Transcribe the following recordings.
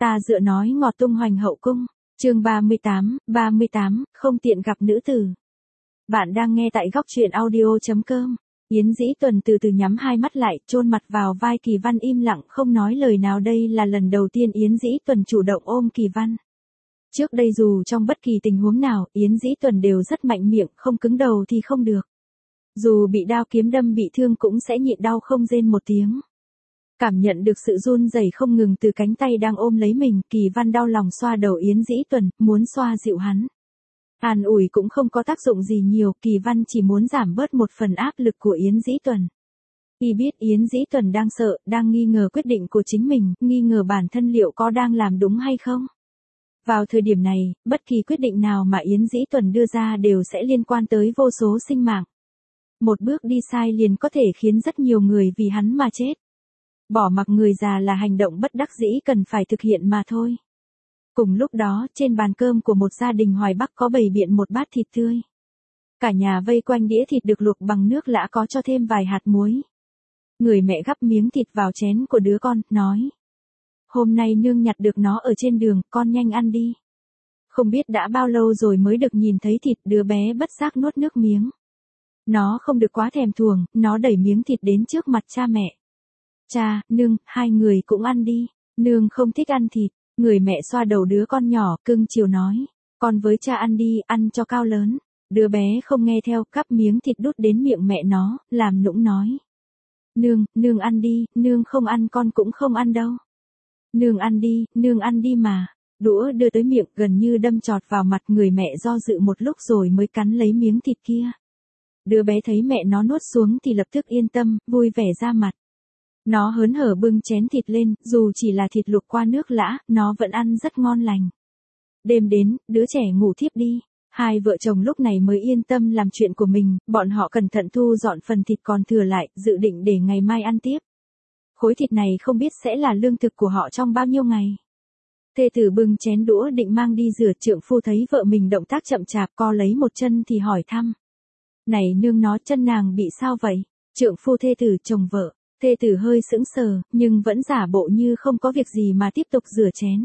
Ta dựa nói ngọt tung hoành hậu cung. Chương 38, không tiện gặp nữ tử. Bạn đang nghe tại góc truyện audio.com. Yến Dĩ Tuần từ từ nhắm hai mắt lại, chôn mặt vào vai Kỳ Văn im lặng không nói lời nào. Đây là lần đầu tiên Yến Dĩ Tuần chủ động ôm Kỳ Văn. Trước đây dù trong bất kỳ tình huống nào, Yến Dĩ Tuần đều rất mạnh miệng, không cứng đầu thì không được. Dù bị đao kiếm đâm bị thương cũng sẽ nhịn đau không rên một tiếng. Cảm nhận được sự run rẩy không ngừng từ cánh tay đang ôm lấy mình, Kỳ Văn đau lòng xoa đầu Yến Dĩ Tuần, muốn xoa dịu hắn. An ủi cũng không có tác dụng gì nhiều, Kỳ Văn chỉ muốn giảm bớt một phần áp lực của Yến Dĩ Tuần. Y biết Yến Dĩ Tuần đang sợ, đang nghi ngờ quyết định của chính mình, nghi ngờ bản thân liệu có đang làm đúng hay không. Vào thời điểm này, bất kỳ quyết định nào mà Yến Dĩ Tuần đưa ra đều sẽ liên quan tới vô số sinh mạng. Một bước đi sai liền có thể khiến rất nhiều người vì hắn mà chết. Bỏ mặc người già là hành động bất đắc dĩ cần phải thực hiện mà thôi. Cùng lúc đó, trên bàn cơm của một gia đình Hoài Bắc có bày biện một bát thịt tươi. Cả nhà vây quanh đĩa thịt được luộc bằng nước lã có cho thêm vài hạt muối. Người mẹ gắp miếng thịt vào chén của đứa con, nói. Hôm nay nương nhặt được nó ở trên đường, con nhanh ăn đi. Không biết đã bao lâu rồi mới được nhìn thấy thịt, đứa bé bất giác nuốt nước miếng. Nó không được quá thèm thuồng, nó đẩy miếng thịt đến trước mặt cha mẹ. Cha, nương, hai người cũng ăn đi. Nương không thích ăn thịt. Người mẹ xoa đầu đứa con nhỏ, cưng chiều nói. Con với cha ăn đi, ăn cho cao lớn. Đứa bé không nghe theo, cắp miếng thịt đút đến miệng mẹ nó, làm nũng nói. Nương ăn đi, nương không ăn con cũng không ăn đâu. Nương ăn đi mà. Đũa đưa tới miệng gần như đâm chọt vào mặt, người mẹ do dự một lúc rồi mới cắn lấy miếng thịt kia. Đứa bé thấy mẹ nó nuốt xuống thì lập tức yên tâm, vui vẻ ra mặt. Nó hớn hở bưng chén thịt lên, dù chỉ là thịt luộc qua nước lã, nó vẫn ăn rất ngon lành. Đêm đến, đứa trẻ ngủ thiếp đi. Hai vợ chồng lúc này mới yên tâm làm chuyện của mình, bọn họ cẩn thận thu dọn phần thịt còn thừa lại, dự định để ngày mai ăn tiếp. Khối thịt này không biết sẽ là lương thực của họ trong bao nhiêu ngày. Thê tử bưng chén đũa định mang đi rửa, trượng phu thấy vợ mình động tác chậm chạp co lấy một chân thì hỏi thăm. Này nương, nó chân nàng bị sao vậy? Trượng phu thê tử chồng vợ. Thê tử hơi sững sờ, nhưng vẫn giả bộ như không có việc gì mà tiếp tục rửa chén.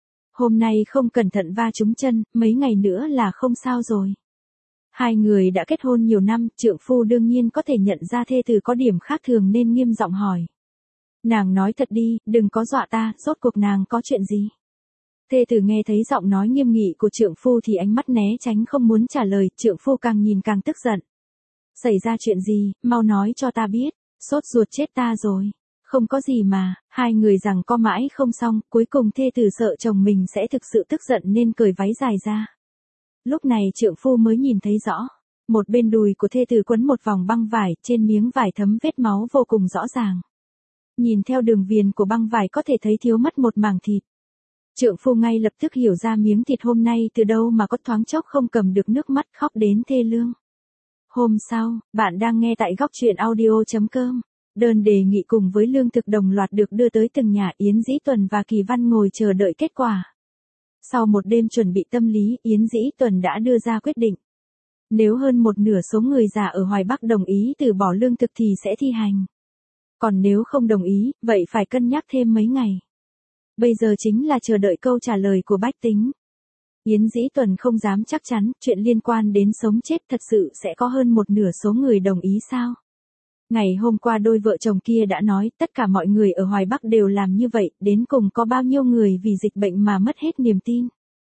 Hôm nay không cẩn thận va trúng chân, mấy ngày nữa là không sao rồi. Hai người đã kết hôn nhiều năm, trượng phu đương nhiên có thể nhận ra thê tử có điểm khác thường nên nghiêm giọng hỏi. Nàng nói thật đi, đừng có dọa ta, rốt cuộc nàng có chuyện gì? Thê tử nghe thấy giọng nói nghiêm nghị của trượng phu thì ánh mắt né tránh không muốn trả lời, trượng phu càng nhìn càng tức giận. Xảy ra chuyện gì, mau nói cho ta biết. Sốt ruột chết ta rồi. Không có gì mà, hai người giằng co mãi không xong, cuối cùng thê tử sợ chồng mình sẽ thực sự tức giận nên cởi váy dài ra. Lúc này trượng phu mới nhìn thấy rõ. Một bên đùi của thê tử quấn một vòng băng vải, trên miếng vải thấm vết máu vô cùng rõ ràng. Nhìn theo đường viền của băng vải có thể thấy thiếu mất một mảng thịt. Trượng phu ngay lập tức hiểu ra miếng thịt hôm nay từ đâu mà có, thoáng chốc không cầm được nước mắt khóc đến thê lương. Hôm sau, bạn đang nghe tại góc truyện audio.com. Đơn đề nghị cùng với lương thực đồng loạt được đưa tới từng nhà. Yến Dĩ Tuần và Kỳ Văn ngồi chờ đợi kết quả. Sau một đêm chuẩn bị tâm lý, Yến Dĩ Tuần đã đưa ra quyết định. Nếu hơn một nửa số người già ở Hoài Bắc đồng ý từ bỏ lương thực thì sẽ thi hành. Còn nếu không đồng ý, vậy phải cân nhắc thêm mấy ngày. Bây giờ chính là chờ đợi câu trả lời của bách tính. Yến Dĩ Tuần không dám chắc chắn, chuyện liên quan đến sống chết thật sự sẽ có hơn một nửa số người đồng ý sao? Ngày hôm qua đôi vợ chồng kia đã nói, tất cả mọi người ở Hoài Bắc đều làm như vậy, đến cùng có bao nhiêu người vì dịch bệnh mà mất hết niềm tin.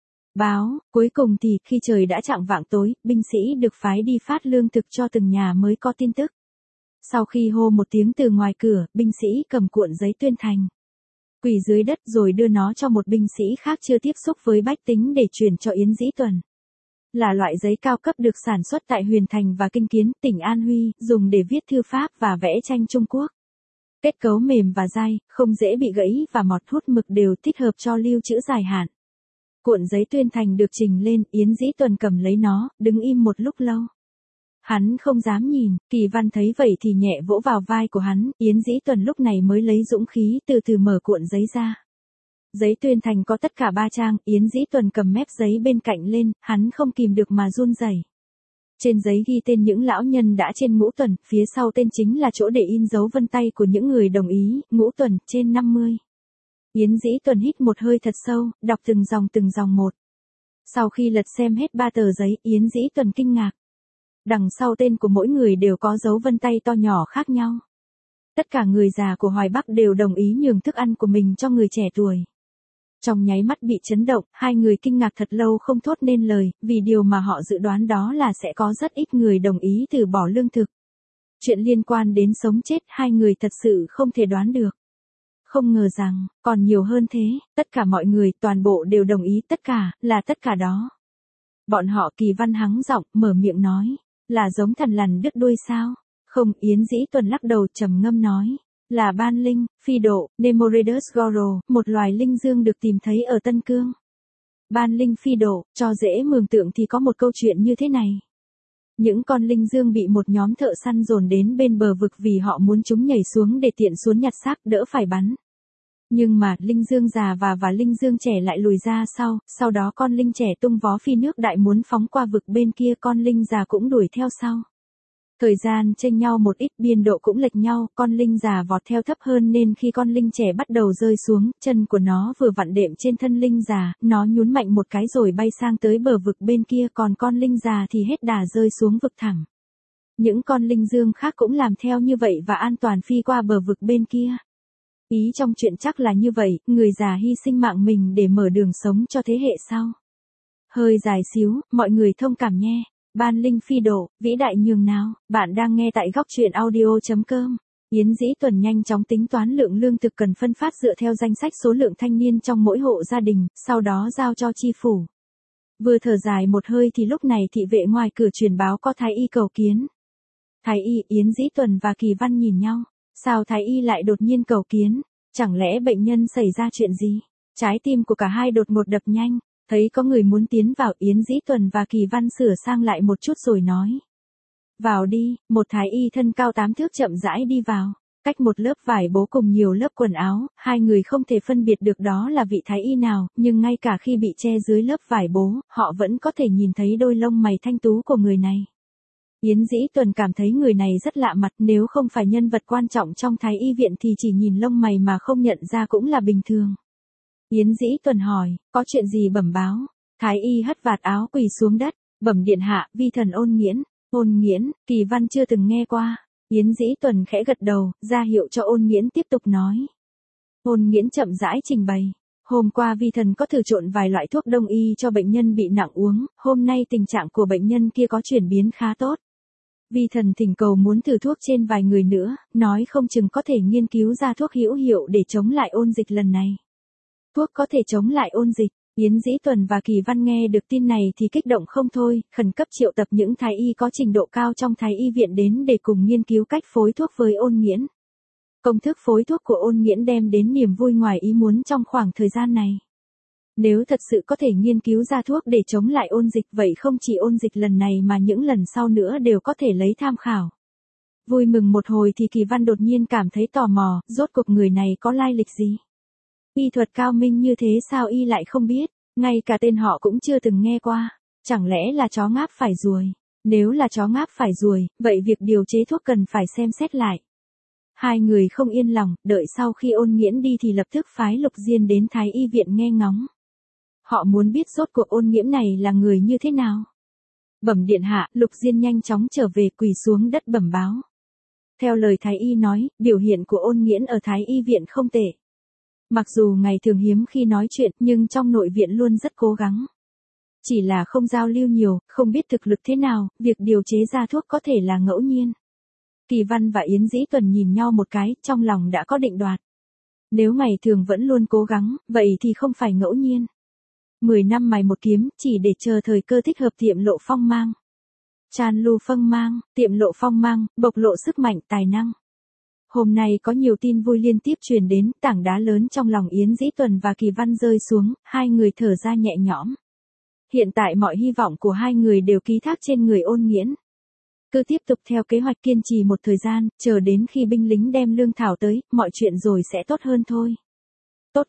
Báo, cuối cùng thì, khi trời đã chạng vạng tối, binh sĩ được phái đi phát lương thực cho từng nhà mới có tin tức. Sau khi hô một tiếng từ ngoài cửa, binh sĩ cầm cuộn giấy tuyên thành. Quỳ dưới đất rồi đưa nó cho một binh sĩ khác chưa tiếp xúc với bách tính để chuyển cho Yến Dĩ Tuần. Là loại giấy cao cấp được sản xuất tại Huyền Thành và Kinh Kiến, tỉnh An Huy, dùng để viết thư pháp và vẽ tranh Trung Quốc. Kết cấu mềm và dai, không dễ bị gãy và mọt hút mực, đều thích hợp cho lưu trữ dài hạn. Cuộn giấy tuyên thành được trình lên, Yến Dĩ Tuần cầm lấy nó, đứng im một lúc lâu. Hắn không dám nhìn, Kỳ Văn thấy vậy thì nhẹ vỗ vào vai của hắn, Yến Dĩ Tuần lúc này mới lấy dũng khí từ từ mở cuộn giấy ra. Giấy tuyên thành có tất cả 3 trang, Yến Dĩ Tuần cầm mép giấy bên cạnh lên, hắn không kìm được mà run rẩy. Trên giấy ghi tên những lão nhân đã trên Ngũ Tuần, phía sau tên chính là chỗ để in dấu vân tay của những người đồng ý, Ngũ Tuần, trên 50. Yến Dĩ Tuần hít một hơi thật sâu, đọc từng dòng một. Sau khi lật xem hết 3 tờ giấy, Yến Dĩ Tuần kinh ngạc. Đằng sau tên của mỗi người đều có dấu vân tay to nhỏ khác nhau. Tất cả người già của Hoài Bắc đều đồng ý nhường thức ăn của mình cho người trẻ tuổi. Trong nháy mắt bị chấn động, hai người kinh ngạc thật lâu không thốt nên lời, vì điều mà họ dự đoán đó là sẽ có rất ít người đồng ý từ bỏ lương thực. Chuyện liên quan đến sống chết hai người thật sự không thể đoán được. Không ngờ rằng, còn nhiều hơn thế, tất cả mọi người, toàn bộ đều đồng ý tất cả đó. Bọn họ Kỳ Văn hắng giọng, mở miệng nói, là giống thằn lằn đứt đuôi sao? Không, Yến Dĩ Tuần lắc đầu trầm ngâm nói, là ban linh, phi độ, Nemoredus goro, một loài linh dương được tìm thấy ở Tân Cương. Ban linh phi độ, cho dễ mường tượng thì có một câu chuyện như thế này. Những con linh dương bị một nhóm thợ săn dồn đến bên bờ vực vì họ muốn chúng nhảy xuống để tiện xuống nhặt xác đỡ phải bắn. Nhưng mà, linh dương già và linh dương trẻ lại lùi ra sau đó con linh trẻ tung vó phi nước đại muốn phóng qua vực bên kia, con linh già cũng đuổi theo sau. Thời gian chênh nhau một ít, biên độ cũng lệch nhau, con linh già vọt theo thấp hơn nên khi con linh trẻ bắt đầu rơi xuống, chân của nó vừa vặn đệm trên thân linh già, nó nhún mạnh một cái rồi bay sang tới bờ vực bên kia, còn con linh già thì hết đà rơi xuống vực thẳm. Những con linh dương khác cũng làm theo như vậy và an toàn phi qua bờ vực bên kia. Ý trong chuyện chắc là như vậy, người già hy sinh mạng mình để mở đường sống cho thế hệ sau. Hơi dài xíu, mọi người thông cảm nhé. Ban linh phi độ, vĩ đại nhường nào, bạn đang nghe tại góc truyện audio.com. Yến Dĩ Tuần nhanh chóng tính toán lượng lương thực cần phân phát dựa theo danh sách số lượng thanh niên trong mỗi hộ gia đình, sau đó giao cho chi phủ. Vừa thở dài một hơi thì lúc này thị vệ ngoài cửa truyền báo có thái y cầu kiến. Thái y, Yến Dĩ Tuần và Kỳ Văn nhìn nhau. Sao thái y lại đột nhiên cầu kiến? Chẳng lẽ bệnh nhân xảy ra chuyện gì? Trái tim của cả hai đột ngột đập nhanh. Thấy có người muốn tiến vào, Yến Dĩ Tuần và Kỳ Văn sửa sang lại một chút rồi nói. Vào đi, một thái y thân cao 8 thước chậm rãi đi vào. Cách một lớp vải bố cùng nhiều lớp quần áo, hai người không thể phân biệt được đó là vị thái y nào, nhưng ngay cả khi bị che dưới lớp vải bố, họ vẫn có thể nhìn thấy đôi lông mày thanh tú của người này. Yến Dĩ Tuần cảm thấy người này rất lạ mặt, nếu không phải nhân vật quan trọng trong thái y viện thì chỉ nhìn lông mày mà không nhận ra cũng là bình thường. Yến Dĩ Tuần hỏi, có chuyện gì bẩm báo? Thái y hất vạt áo quỳ xuống đất, bẩm điện hạ, vi thần Ôn Nghiễn, Kỳ Văn chưa từng nghe qua. Yến Dĩ Tuần khẽ gật đầu, ra hiệu cho Ôn Nghiễn tiếp tục nói. Ôn Nghiễn chậm rãi trình bày. Hôm qua vi thần có thử trộn vài loại thuốc đông y cho bệnh nhân bị nặng uống, hôm nay tình trạng của bệnh nhân kia có chuyển biến khá tốt. Vi thần thỉnh cầu muốn thử thuốc trên vài người nữa, nói không chừng có thể nghiên cứu ra thuốc hữu hiệu để chống lại ôn dịch lần này. Thuốc có thể chống lại ôn dịch. Yến Dĩ Tuần và Kỳ Văn nghe được tin này thì kích động không thôi, khẩn cấp triệu tập những thái y có trình độ cao trong thái y viện đến để cùng nghiên cứu cách phối thuốc với Ôn Nghiễn. Công thức phối thuốc của Ôn Nghiễn đem đến niềm vui ngoài ý muốn trong khoảng thời gian này. Nếu thật sự có thể nghiên cứu ra thuốc để chống lại ôn dịch, vậy không chỉ ôn dịch lần này mà những lần sau nữa đều có thể lấy tham khảo. Vui mừng một hồi thì Kỳ Văn đột nhiên cảm thấy tò mò, rốt cuộc người này có lai lịch gì? Y thuật cao minh như thế sao y lại không biết, ngay cả tên họ cũng chưa từng nghe qua, chẳng lẽ là chó ngáp phải ruồi? Nếu là chó ngáp phải ruồi, vậy việc điều chế thuốc cần phải xem xét lại. Hai người không yên lòng, đợi sau khi Ôn Nghiễn đi thì lập tức phái Lục Diên đến thái y viện nghe ngóng. Họ muốn biết rốt cuộc Ôn Nghiễn này là người như thế nào. Bẩm điện hạ, Lục Diên nhanh chóng trở về quỳ xuống đất bẩm báo. Theo lời thái y nói, biểu hiện của Ôn Nghiễn ở thái y viện không tệ. Mặc dù ngày thường hiếm khi nói chuyện nhưng trong nội viện luôn rất cố gắng. Chỉ là không giao lưu nhiều, không biết thực lực thế nào, việc điều chế ra thuốc có thể là ngẫu nhiên. Kỳ Văn và Yến Dĩ Tuần nhìn nhau một cái, trong lòng đã có định đoạt. Nếu ngày thường vẫn luôn cố gắng, vậy thì không phải ngẫu nhiên. 10 năm mài một kiếm, chỉ để chờ thời cơ thích hợp tiệm lộ phong mang. Chan Lu Phong mang, tiệm lộ phong mang, bộc lộ sức mạnh, tài năng. Hôm nay có nhiều tin vui liên tiếp truyền đến, tảng đá lớn trong lòng Yến Dĩ Tuần và Kỳ Văn rơi xuống, hai người thở ra nhẹ nhõm. Hiện tại mọi hy vọng của hai người đều ký thác trên người Ôn Nghiễn. Cứ tiếp tục theo kế hoạch kiên trì một thời gian, chờ đến khi binh lính đem lương thảo tới, mọi chuyện rồi sẽ tốt hơn thôi. Tốt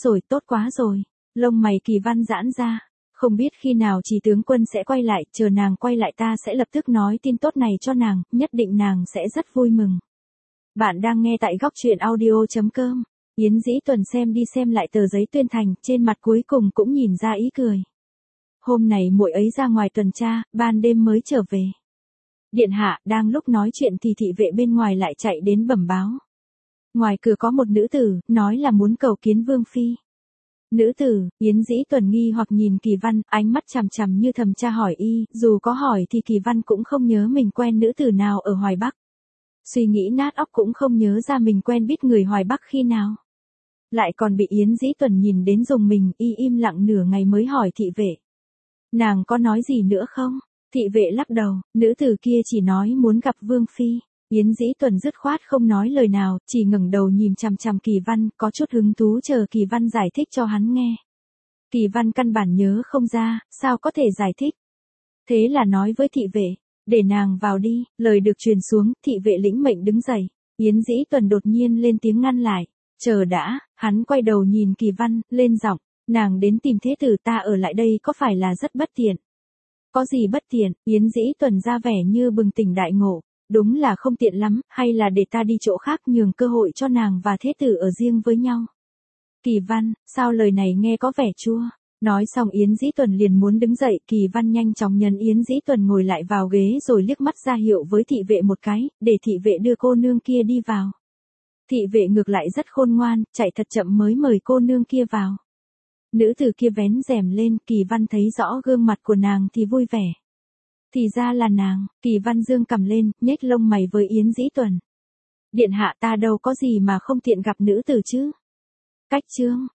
quá rồi. Lông mày Kỳ Văn giãn ra. Không biết khi nào Chỉ tướng quân sẽ quay lại, chờ nàng quay lại ta sẽ lập tức nói tin tốt này cho nàng, nhất định nàng sẽ rất vui mừng. Bạn đang nghe tại góc truyện audio.com. Yến Dĩ Tuần xem đi xem lại tờ giấy tuyên thành, trên mặt cuối cùng cũng nhìn ra ý cười. Hôm này muội ấy ra ngoài tuần tra, ban đêm mới trở về. Điện hạ, đang lúc nói chuyện thì thị vệ bên ngoài lại chạy đến bẩm báo. Ngoài cửa có một nữ tử, nói là muốn cầu kiến Vương Phi. Nữ tử, Yến Dĩ Tuần nghi hoặc nhìn Kỳ Văn, ánh mắt chằm chằm như thầm tra hỏi y, dù có hỏi thì Kỳ Văn cũng không nhớ mình quen nữ tử nào ở Hoài Bắc. Suy nghĩ nát óc cũng không nhớ ra mình quen biết người Hoài Bắc khi nào. Lại còn bị Yến Dĩ Tuần nhìn đến dùng mình, y im lặng nửa ngày mới hỏi thị vệ. Nàng có nói gì nữa không? Thị vệ lắc đầu, nữ tử kia chỉ nói muốn gặp Vương Phi. Yến Dĩ Tuần dứt khoát không nói lời nào, chỉ ngẩng đầu nhìn chằm chằm Kỳ Văn, có chút hứng thú chờ Kỳ Văn giải thích cho hắn nghe. Kỳ Văn căn bản nhớ không ra, sao có thể giải thích. Thế là nói với thị vệ, để nàng vào đi, lời được truyền xuống, thị vệ lĩnh mệnh đứng dậy. Yến Dĩ Tuần đột nhiên lên tiếng ngăn lại, chờ đã, hắn quay đầu nhìn Kỳ Văn, lên giọng, nàng đến tìm thế tử ta ở lại đây có phải là rất bất tiện? Có gì bất tiện? Yến Dĩ Tuần ra vẻ như bừng tỉnh đại ngộ. Đúng là không tiện lắm, hay là để ta đi chỗ khác nhường cơ hội cho nàng và thế tử ở riêng với nhau. Kỳ Văn, sao lời này nghe có vẻ chua. Nói xong Yến Dĩ Tuần liền muốn đứng dậy, Kỳ Văn nhanh chóng nhấn Yến Dĩ Tuần ngồi lại vào ghế rồi liếc mắt ra hiệu với thị vệ một cái, để thị vệ đưa cô nương kia đi vào. Thị vệ ngược lại rất khôn ngoan, chạy thật chậm mới mời cô nương kia vào. Nữ tử kia vén rèm lên, Kỳ Văn thấy rõ gương mặt của nàng thì vui vẻ. Thì ra là nàng, Kỳ Văn dương cầm lên, nhếch lông mày với Yến Dĩ Tuần. Điện hạ ta đâu có gì mà không tiện gặp nữ tử chứ. Cách chương,